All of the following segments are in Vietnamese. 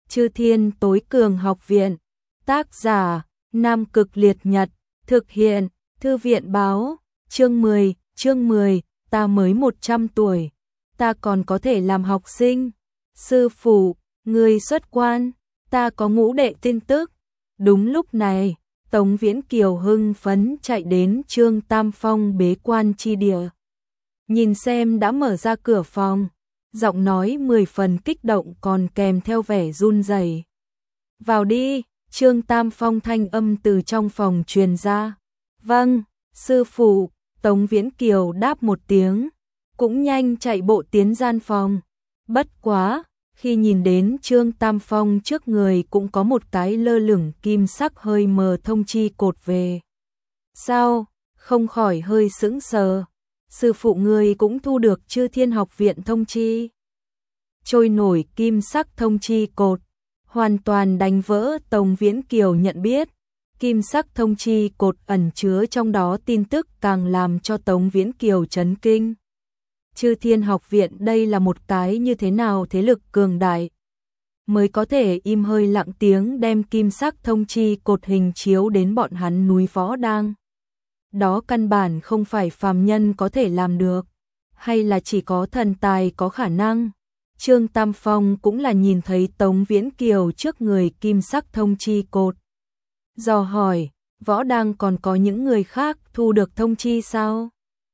Chư Thiên Tối Cường Học Viện. Tác giả: Nam Cực Liệt Nhật. Thực hiện: Thư viện báo. Chương 10, ta mới 100 tuổi, ta còn có thể làm học sinh. Sư phụ, người xuất quan, ta có ngũ đệ tin tức. Đúng lúc này, Tống Viễn Kiều hưng phấn chạy đến Trương Tam Phong bế quan chi địa. Nhìn xem đã mở ra cửa phòng, giọng nói 10 phần kích động còn kèm theo vẻ run rẩy. Vào đi, Trương Tam Phong thanh âm từ trong phòng truyền ra. Vâng, sư phụ. Tống Viễn Kiều đáp một tiếng, cũng nhanh chạy bộ tiến gian phòng. Bất quá, khi nhìn đến Trương Tam Phong trước người cũng có một cái lơ lửng kim sắc hơi mờ thông chi cột về. Sao? Không khỏi hơi sững sờ. Sư phụ người cũng thu được Chư Thiên Học Viện thông chi. Trôi nổi kim sắc thông chi cột, hoàn toàn đánh vỡ Tống Viễn Kiều nhận biết. Kim sắc thông chi cột ẩn chứa trong đó tin tức càng làm cho Tống Viễn Kiều chấn kinh. Chư Thiên Học Viện đây là một cái như thế nào thế lực cường đại, mới có thể im hơi lặng tiếng đem kim sắc thông chi cột hình chiếu đến bọn hắn núi Võ Đang. Đó căn bản không phải phàm nhân có thể làm được, hay là chỉ có thần tài có khả năng. Trương Tam Phong cũng là nhìn thấy Tống Viễn Kiều trước người kim sắc thông chi cột. Dò hỏi, Võ Đang còn có những người khác thu được thông chi sao?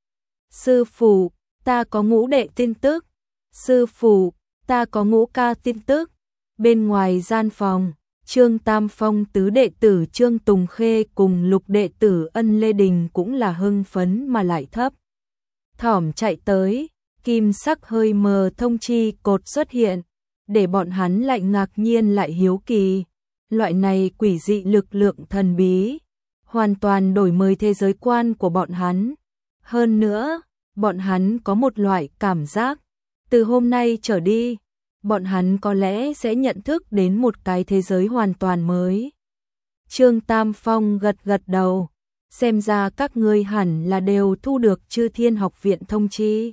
Sư phụ, ta có ngũ đệ tin tức. Sư phụ, ta có ngũ ca tin tức. Bên ngoài gian phòng, Trương Tam Phong tứ đệ tử Trương Tùng Khê cùng lục đệ tử Ân Lê Đình cũng là hưng phấn mà lại thấp thỏm chạy tới. Kim sắc hơi mờ thông chi cột xuất hiện, để bọn hắn lại ngạc nhiên lại hiếu kỳ. Loại này quỷ dị lực lượng thần bí, hoàn toàn đổi mới thế giới quan của bọn hắn. Hơn nữa, bọn hắn có một loại cảm giác, từ hôm nay trở đi, bọn hắn có lẽ sẽ nhận thức đến một cái thế giới hoàn toàn mới. Trương Tam Phong gật gật đầu, xem ra các ngươi hẳn là đều thu được Chư Thiên Học Viện thông chi.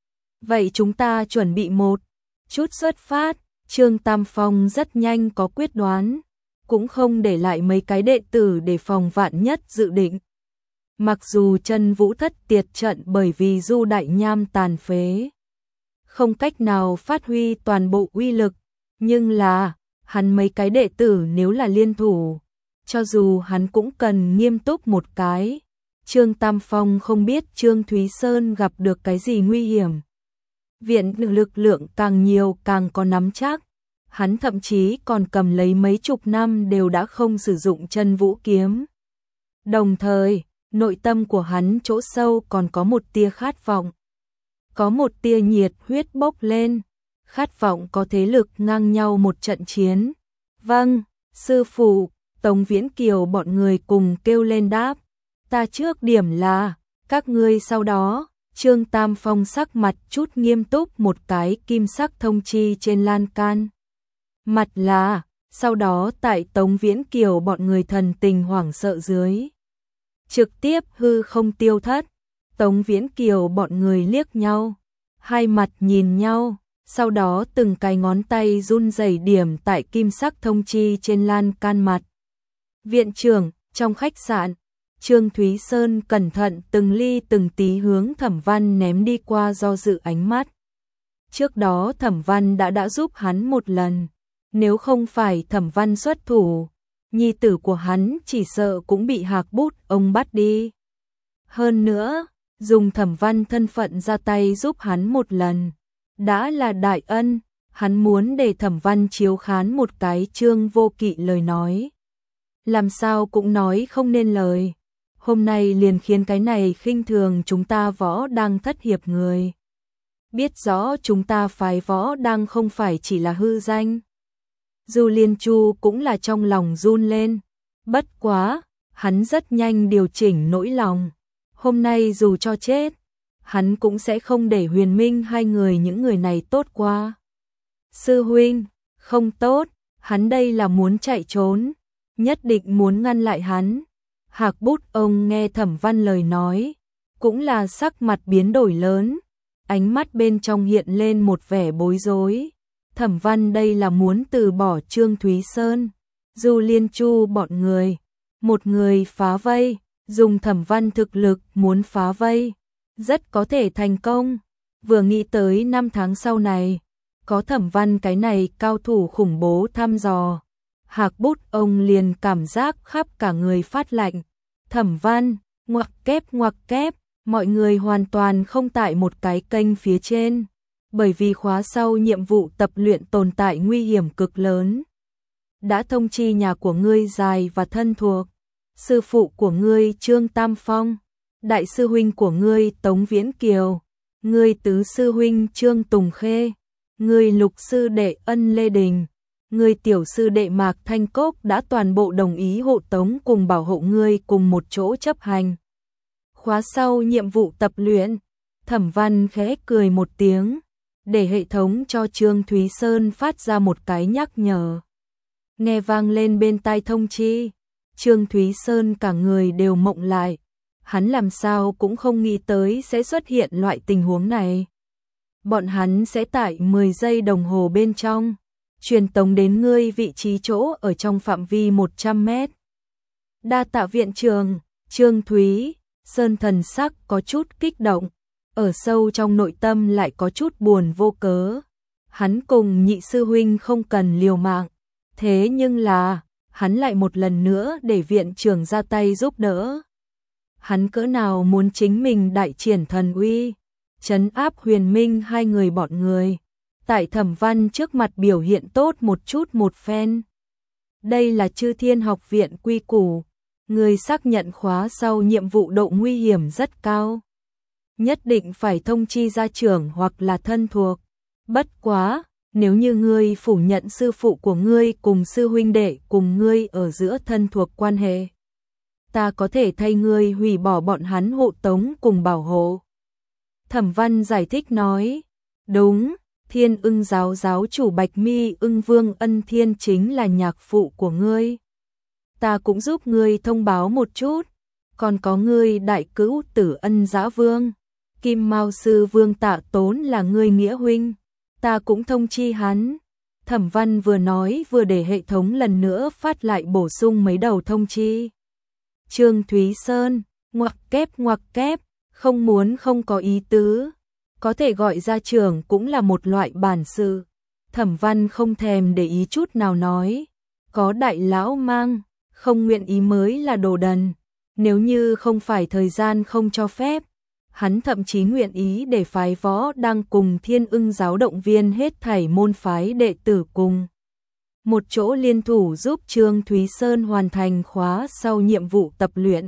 Vậy chúng ta chuẩn bị một chút xuất phát. Trương Tam Phong rất nhanh có quyết đoán, cũng không để lại mấy cái đệ tử để phòng vạn nhất dự định. Mặc dù Chân Vũ Thất tiệt trận bởi vì Du Đại Nham tàn phế, không cách nào phát huy toàn bộ uy lực, nhưng là, hắn mấy cái đệ tử nếu là liên thủ, cho dù hắn cũng cần nghiêm túc một cái. Trương Tam Phong không biết Trương Thúy Sơn gặp được cái gì nguy hiểm. Viện lực lượng càng nhiều càng có nắm chắc. Hắn thậm chí còn cầm lấy mấy chục năm đều đã không sử dụng Chân Vũ kiếm. Đồng thời, nội tâm của hắn chỗ sâu còn có một tia khát vọng. Có một tia nhiệt huyết bốc lên, khát vọng có thế lực ngang nhau một trận chiến. Vâng, sư phụ. Tống Viễn Kiều bọn người cùng kêu lên đáp. Ta trước điểm là, các ngươi sau đó. Trương Tam Phong sắc mặt chút nghiêm túc một cái kim sắc thông chi trên lan can. Mặt là, sau đó tại Tống Viễn Kiều bọn người thần tình hoảng sợ dưới, trực tiếp hư không tiêu thất. Tống Viễn Kiều bọn người liếc nhau, hai mặt nhìn nhau, sau đó từng cái ngón tay run rẩy điểm tại kim sắc thông chi trên lan can mặt. Viện trưởng, trong khách sạn, Trương Thúy Sơn cẩn thận từng ly từng tí hướng Thẩm Văn ném đi qua do dự ánh mắt. Trước đó Thẩm Văn đã giúp hắn một lần, nếu không phải Thẩm Văn xuất thủ, nhi tử của hắn chỉ sợ cũng bị Hạc Bút ông bắt đi. Hơn nữa, dùng Thẩm Văn thân phận ra tay giúp hắn một lần, đã là đại ân. Hắn muốn để Thẩm Văn chiếu khán một cái Trương Vô Kỵ lời nói, làm sao cũng nói không nên lời. Hôm nay liền khiến cái này khinh thường chúng ta Võ Đang thất hiệp người biết rõ chúng ta phái Võ Đang không phải chỉ là hư danh. Dù Liên Chu cũng là trong lòng run lên, bất quá, hắn rất nhanh điều chỉnh nỗi lòng. Hôm nay dù cho chết, hắn cũng sẽ không để Huyền Minh hai người những người này tốt qua. Sư huynh, không tốt, hắn đây là muốn chạy trốn, nhất định muốn ngăn lại hắn. Hạc Bút ông nghe Thẩm Văn lời nói, cũng là sắc mặt biến đổi lớn, ánh mắt bên trong hiện lên một vẻ bối rối. Thẩm Văn đây là muốn từ bỏ Trương Thúy Sơn, Du Liên Chu bọn người, một người phá vây, dùng Thẩm Văn thực lực muốn phá vây, rất có thể thành công. Vừa nghĩ tới 5 tháng sau này, có Thẩm Văn cái này cao thủ khủng bố thăm dò, Hạc Bút ông liền cảm giác khắp cả người phát lạnh. Thẩm Văn, ngoặc kép, mọi người hoàn toàn không tại một cái kênh phía trên, bởi vì khóa sau nhiệm vụ tập luyện tồn tại nguy hiểm cực lớn. Đã thông chi nhà của ngươi dài và thân thuộc, sư phụ của ngươi Trương Tam Phong, đại sư huynh của ngươi Tống Viễn Kiều, ngươi tứ sư huynh Trương Tùng Khê, ngươi lục sư đệ Ân Lê Đình, ngươi tiểu sư đệ Mạc Thanh Cốc đã toàn bộ đồng ý hộ tống cùng bảo hộ ngươi cùng một chỗ chấp hành. Khóa sau nhiệm vụ tập luyện, Thẩm Văn khẽ cười một tiếng, để hệ thống cho Trương Thúy Sơn phát ra một cái nhắc nhở. Nghe vang lên bên tai thông chi, Trương Thúy Sơn cả người đều mộng lại, hắn làm sao cũng không nghĩ tới sẽ xuất hiện loại tình huống này. Bọn hắn sẽ tại 10 giây đồng hồ bên trong truyền tống đến ngươi vị trí chỗ ở trong phạm vi 100 mét. Đa tạ viện trường. Trương Thúy Sơn thần sắc có chút kích động, ở sâu trong nội tâm lại có chút buồn vô cớ. Hắn cùng nhị sư huynh không cần liều mạng, thế nhưng là hắn lại một lần nữa để viện trưởng ra tay giúp đỡ. Hắn cỡ nào muốn chính mình đại triển thần uy, trấn áp Huyền Minh hai người bọn người, tại Thẩm Văn trước mặt biểu hiện tốt một chút một phen. Đây là Chư Thiên Học viện quy củ, người xác nhận khóa sau nhiệm vụ độ nguy hiểm rất cao, nhất định phải thông chi gia trưởng hoặc là thân thuộc. Bất quá, nếu như ngươi phủ nhận sư phụ của ngươi cùng sư huynh đệ cùng ngươi ở giữa thân thuộc quan hệ, ta có thể thay ngươi hủy bỏ bọn hắn hộ tống cùng bảo hộ. Thẩm Văn giải thích nói, đúng, Thiên Ưng giáo giáo chủ Bạch Mi Ưng Vương Ân Thiên chính là nhạc phụ của ngươi. Ta cũng giúp ngươi thông báo một chút, còn có ngươi đại cữu Tử Ân Dã Vương, Kim Mao sư Vương Tạ Tốn là ngươi nghĩa huynh, ta cũng thông chi hắn. Thẩm Văn vừa nói vừa để hệ thống lần nữa phát lại bổ sung mấy đầu thông chi. Trương Thúy Sơn, ngoặc kép, không muốn không có ý tứ, có thể gọi gia trưởng cũng là một loại bản sự. Thẩm Văn không thèm để ý chút nào nói, có đại lão mang, không nguyện ý mới là đồ đần, nếu như không phải thời gian không cho phép, hắn thậm chí nguyện ý để phái Võ Đăng cùng Thiên Ưng giáo động viên hết thảy môn phái đệ tử cùng một chỗ liên thủ giúp Trương Thúy Sơn hoàn thành khóa sau nhiệm vụ tập luyện.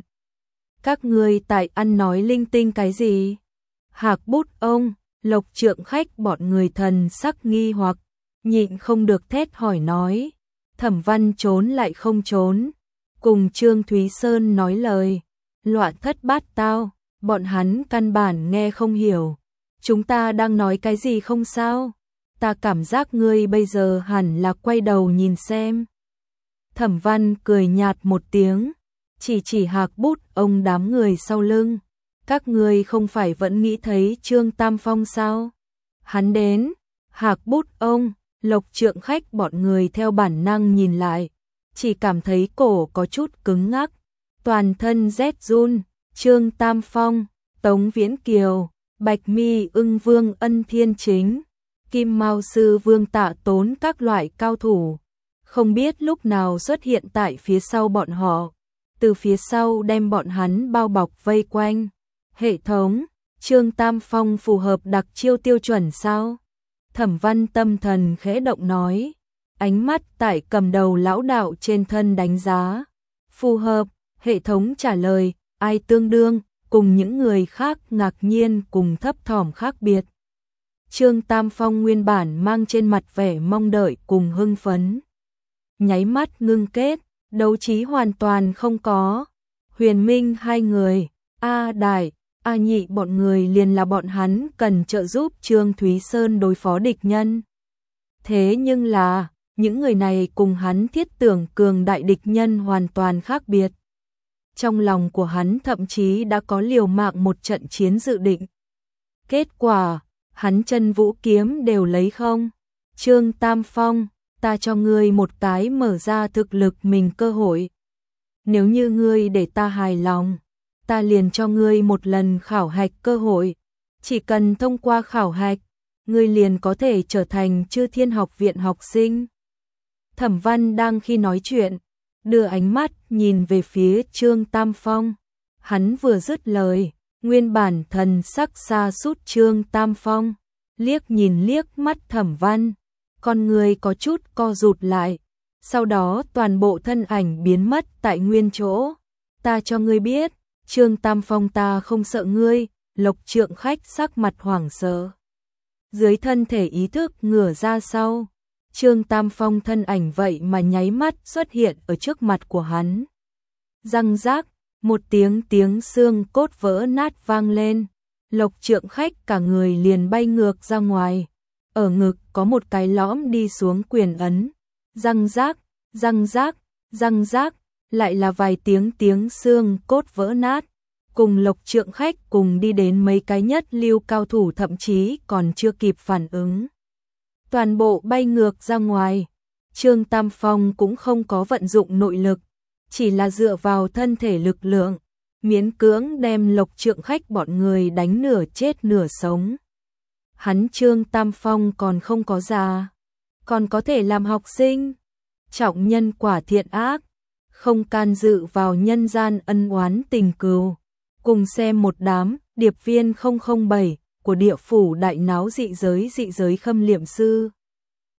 Các ngươi tại ăn nói linh tinh cái gì? Hạc Bút ông, Lộc Trượng Khách bọn người thần sắc nghi hoặc, nhịn không được thét hỏi nói. Thẩm Văn trốn lại không trốn, cùng Trương Thúy Sơn nói lời, loạn thất bát tao, bọn hắn căn bản nghe không hiểu. Chúng ta đang nói cái gì không sao? Ta cảm giác ngươi bây giờ hẳn là quay đầu nhìn xem. Thẩm Văn cười nhạt một tiếng, chỉ Hạc Bút ông đám người sau lưng. Các ngươi không phải vẫn nghĩ thấy Trương Tam Phong sao? Hắn đến. Hạc Bút ông, Lộc Trượng Khách bọn người theo bản năng nhìn lại, chỉ cảm thấy cổ có chút cứng ngắc, toàn thân rét run. Trương Tam Phong, Tống Viễn Kiều, Bạch Mi Ưng Vương Ân Thiên Chính, Kim Mao sư Vương Tạ Tốn các loại cao thủ, không biết lúc nào xuất hiện tại phía sau bọn họ, từ phía sau đem bọn hắn bao bọc vây quanh. Hệ thống, Trương Tam Phong phù hợp đặc chiêu tiêu chuẩn sao? Thẩm Văn tâm thần khẽ động nói, ánh mắt tại cầm đầu lão đạo trên thân đánh giá. Phù hợp, hệ thống trả lời, ai tương đương, cùng những người khác ngạc nhiên cùng thấp thỏm khác biệt. Trương Tam Phong nguyên bản mang trên mặt vẻ mong đợi cùng hưng phấn, nháy mắt ngưng kết, đấu trí hoàn toàn không có. Huyền Minh hai người, A Đại, A Nhị bọn người liền là bọn hắn cần trợ giúp Trương Thúy Sơn đối phó địch nhân. Thế nhưng là, những người này cùng hắn thiết tưởng cường đại địch nhân hoàn toàn khác biệt. Trong lòng của hắn thậm chí đã có liều mạng một trận chiến dự định. Kết quả, hắn chân vũ kiếm đều lấy không. Trương Tam Phong, ta cho ngươi một cái mở ra thực lực mình cơ hội. Nếu như ngươi để ta hài lòng, ta liền cho ngươi một lần khảo hạch cơ hội. Chỉ cần thông qua khảo hạch, ngươi liền có thể trở thành Chư Thiên Học viện học sinh. Thẩm Văn đang khi nói chuyện, đưa ánh mắt nhìn về phía Trương Tam Phong. Hắn vừa dứt lời, nguyên bản thần sắc xa sút Trương Tam Phong, liếc nhìn liếc mắt Thẩm Văn, con người có chút co rụt lại, sau đó toàn bộ thân ảnh biến mất tại nguyên chỗ. Ta cho ngươi biết, Trương Tam Phong, ta không sợ ngươi. Lộc Trượng Khách sắc mặt hoảng sợ, dưới thân thể ý thức ngửa ra sau. Trương Tam Phong thân ảnh vậy mà nháy mắt xuất hiện ở trước mặt của hắn. Răng rác, một tiếng xương cốt vỡ nát vang lên. Lộc Trượng Khách cả người liền bay ngược ra ngoài. Ở ngực có một cái lõm đi xuống quyền ấn. Răng rác, răng rác, răng rác, lại là vài tiếng xương cốt vỡ nát. Cùng Lộc Trượng Khách cùng đi đến mấy cái nhất lưu cao thủ thậm chí còn chưa kịp phản ứng, toàn bộ bay ngược ra ngoài. Trương Tam Phong cũng không có vận dụng nội lực, chỉ là dựa vào thân thể lực lượng, miễn cưỡng đem Lộc Trượng Khách bọn người đánh nửa chết nửa sống. Hắn Trương Tam Phong còn không có già, còn có thể làm học sinh, trọng nhân quả thiện ác, không can dự vào nhân gian ân oán tình cừu. Cùng xem một đám điệp viên 007 của địa phủ đại náo dị giới khâm liệm sư.